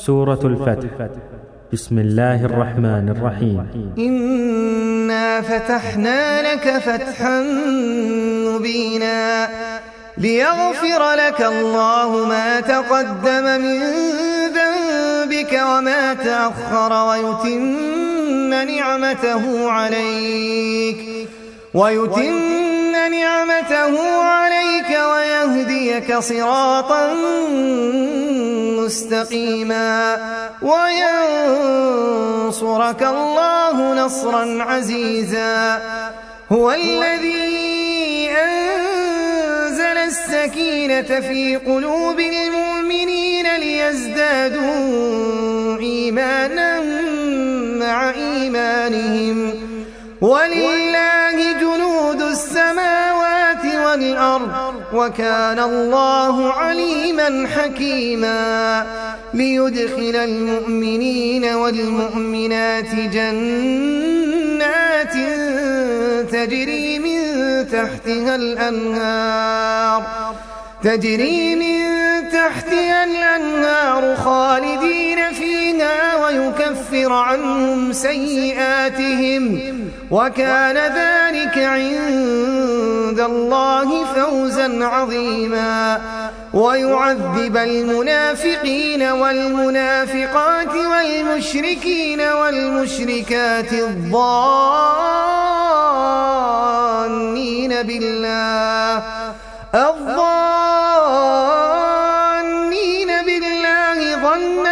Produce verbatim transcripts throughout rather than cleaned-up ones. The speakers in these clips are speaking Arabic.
سورة الفتح. بسم الله الرحمن الرحيم. إنا فتحنا لك فتحا مبينا ليغفر لك الله ما تقدم من ذنبك وما تأخر ويتم نعمته عليك ويتم نعمته عليك ويهديك صراطا مستقيما وينصرك الله نصرا عزيزا. هو الذي أنزل السكينة في قلوب المؤمنين ليزدادوا إيمانا مع إيمانهم ولله جنود السماوات والأرض وكان الله عليما حكيما. ليدخل المؤمنين والمؤمنات جنات تجري من تحتها الأنهار تجري من تحتها الأنهار خالدين فيها ويكفر عنهم سيئاتهم وكان ذلك عند الله فوزا عظيما. ويعذب المنافقين والمنافقات والمشركين والمشركات الظانين بالله الظانين بالله ظن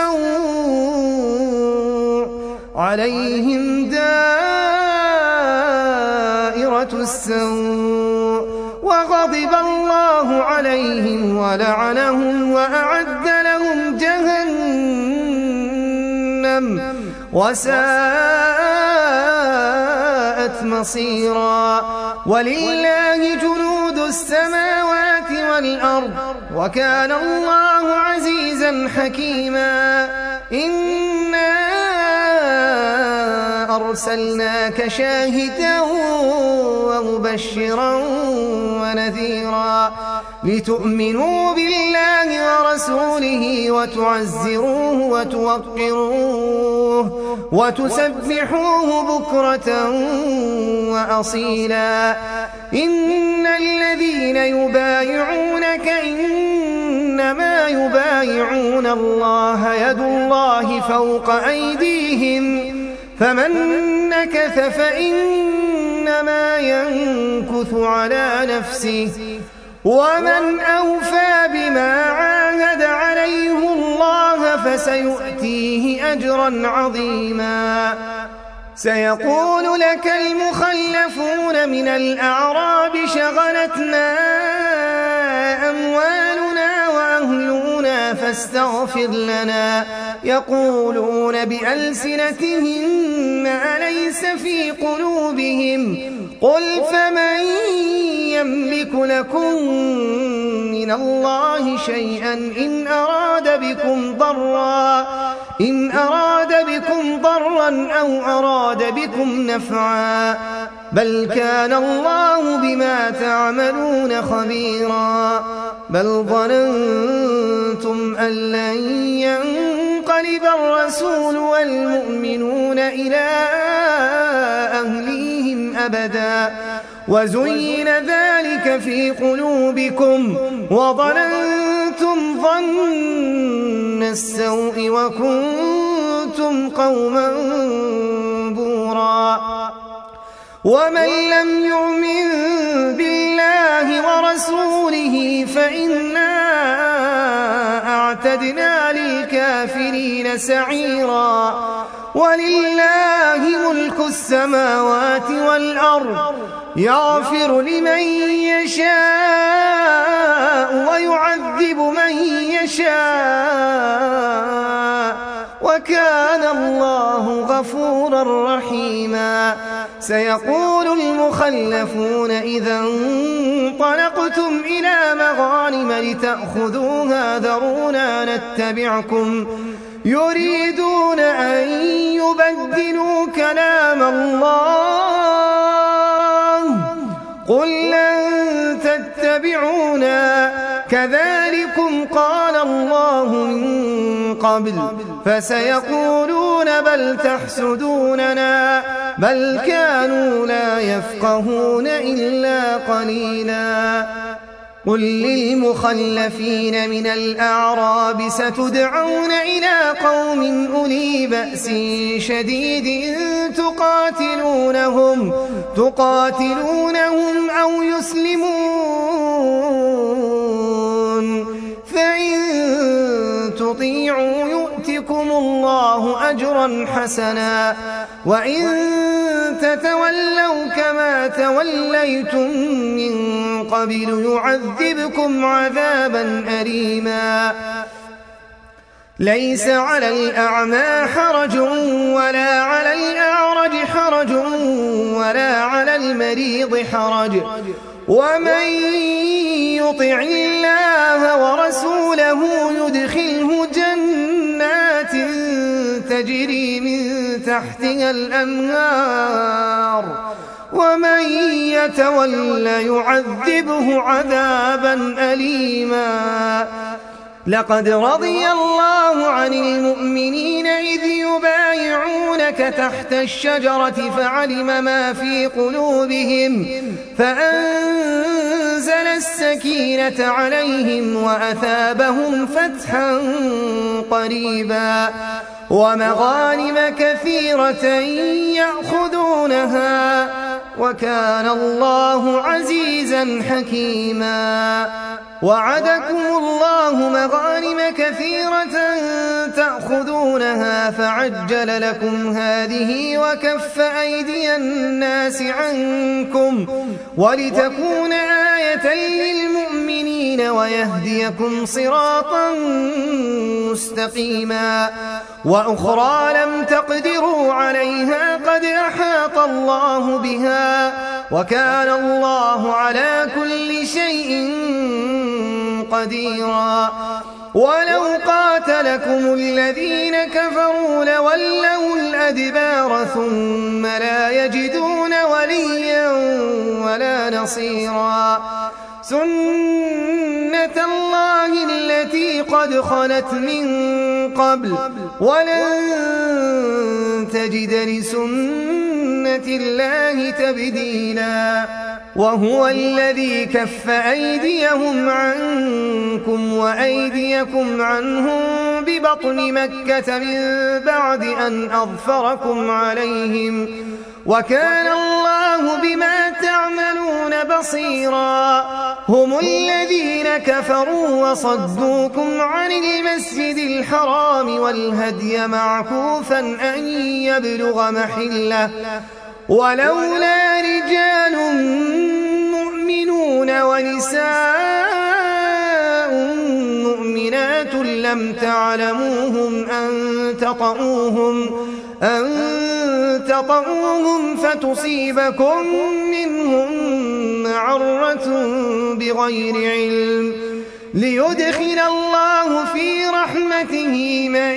السوء عليهم دائرة السوء وغضب الله عليهم ولعنهم وأعد لهم جهنم وساءت مصيرا. ولله جنود السماوات والأرض وكان الله عزيزا حكيما. إنا أرسلناك شاهدا ومبشرا ونذيرا لتؤمنوا بالله ورسوله وتعزروه وتوقروه وتسبحوه بكرة وأصيلا. إن الذين يبايعونك إنما يبايعون الله يد الله فوق أيديهم فمن نكث فإنما ينكث على نفسه ومن أوفى بما عاهد عليه الله فسيؤتيه أجرا عظيما. سيقول لك المخلفون من الأعراب شغلتنا أموالنا وأهلنا فاستغفر لنا يقولون بألسنتهم ما ليس في قلوبهم قل فمن يملك لكم من الله شيئا إن أراد بكم ضرا إن أراد بكم ضرا أو أراد بكم نفعا بل كان الله بما تعملون خبيرا. بل ظننتم أن لن ينقلب الرسول والمؤمنون إلى أهليهم أبدا وزين ذلك في قلوبكم وظننتم ظن السوء وكنتم قوما بورا. ومن لم يؤمن بالله ورسوله فإنا أعتدنا للكافرين سعيرا. ولله ملك السماوات والأرض يغفر لمن يشاء ويعذب من يشاء وكان الله غفورا رحيما. سيقول المخلفون إذا انطلقتم إلى مغانم لتأخذوها ذرونا نتبعكم يريدون أن يبدلوا كلام الله قل لن تتبعونا كذلكم قال الله من قبل فسيقولون بل تحسدوننا بل كانوا لا يفقهون إلا قليلا قل للمخلفين من الأعراب ستدعون إلى قوم أولي بأس شديد تقاتلونهم, تقاتلونهم أو يسلمون فإن تطيعوا يؤتكم الله أجرا حسنا وإن تتولوا كما توليتم من قبل يعذبكم عذابا أليما ليس على الأعمى حرج ولا على الأعرج حرج ولا على المريض حرج ومن يطع الله ورسوله يدخله جنات تجري من تحتها الأنهار ومن يتول يعذبه عذابا أليما لقد رضي الله عن المؤمنين إذ يبايعونك تحت الشجرة فعلم ما في قلوبهم فأنزل السكينة عليهم وأثابهم فتحا قريبا ومغانم كثيرة يأخذونها وكان الله عزيزا حكيما وعدكم الله مغانم كثيرة تأخذونها فعجل لكم هذه وكف أيدي الناس عنكم ولتكون آية للمؤمنين ويهديكم صراطا مستقيما وأخرى لم تقدروا عليها قد أحاط الله بها وكان الله على كل شيء قديرا ولو قاتلكم الذين كفروا لولوا الأدبار ثم لا يجدون وليا ولا نصيرا سنة الله التي قد خلت من قبل ولن تجد لسنة الله تبديلا وهو الذي كف أيديهم عنكم وأيديكم عنهم ببطن مكة من بعد أن أظفركم عليهم وكان الله بما تعملون بصيرا هم الذين كفروا وصدوكم عن المسجد الحرام والهدي معكوفا أن يبلغ محله ولولا رجال مؤمنون ونساء مؤمنات لم تعلموهم أن تطؤوهم أن تطؤوهم فتصيبكم منهم معرة بغير علم ليدخل الله في رحمته من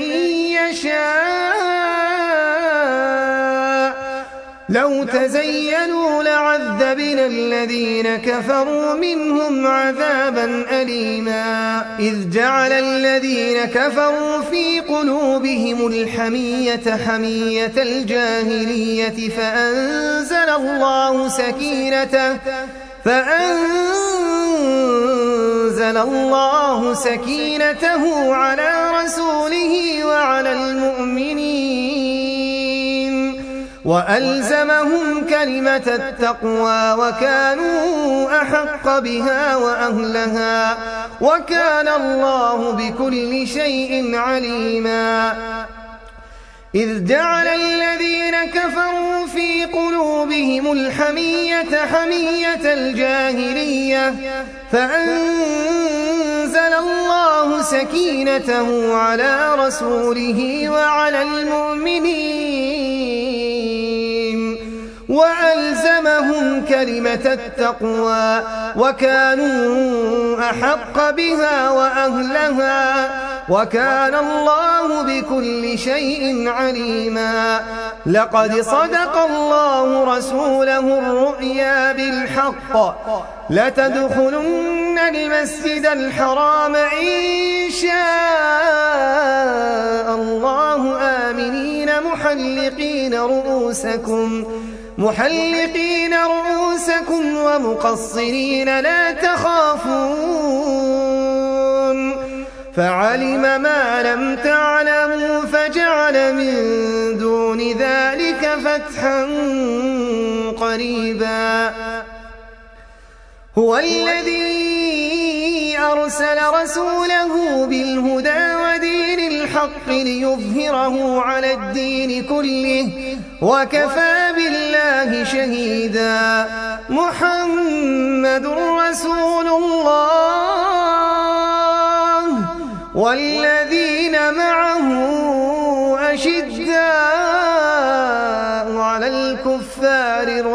يشاء لو تزينوا لعذبنا الذين كفروا منهم عذابا أليما إذ جعل الذين كفروا في قلوبهم الحمية حمية الجاهلية فأنزل الله سكينته فأنزل الله سكينته على رسوله وعلى المؤمنين وألزمهم كلمة التقوى وكانوا أحق بها وأهلها وكان الله بكل شيء عليما إذ جعل الذين كفروا في قلوبهم الحمية حمية الجاهلية فأنزل الله سكينته على رسوله وعلى المؤمنين وألزمهم كلمة التقوى وكانوا أحق بها وأهلها وكان الله بكل شيء عليما لقد صدق الله رسوله الرؤيا بالحق لتدخلن المسجد الحرام إن شاء الله آمنين محلقين رؤوسكم محلقين رؤوسكم ومقصرين لا تخافون فعلم ما لم تعلموا فجعل من دون ذلك فتحا قريبا هو الذي أرسل رسوله بالهدى ودين الحق ليظهره على الدين كله وكفى بالله شهيدا محمد رسول الله والذين معه أشداء على الكفار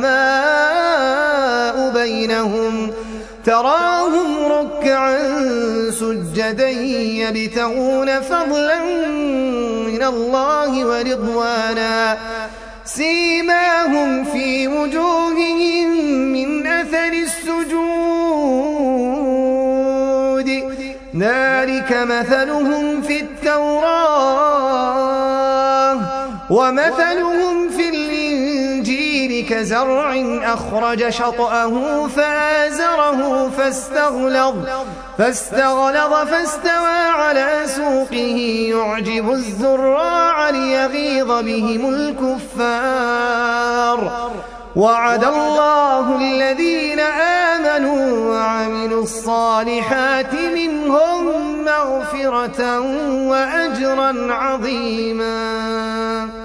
رحماء بينهم تراهم ركعا سجدا يبتغون فضلا من الله ورضوانا سيماهم في وجوههم من أثر السجود ذلك مثلهم في التوراة ومثلهم في الإنجيل كزرع أخرج شطأه فآزره فاستغلظ فاستغلظ فاستوى على سوقه يعجب الزراع ليغيظ بهم الكفار وعد الله الذين آمنوا وعملوا الصالحات منهم مغفرة وأجرا عظيما.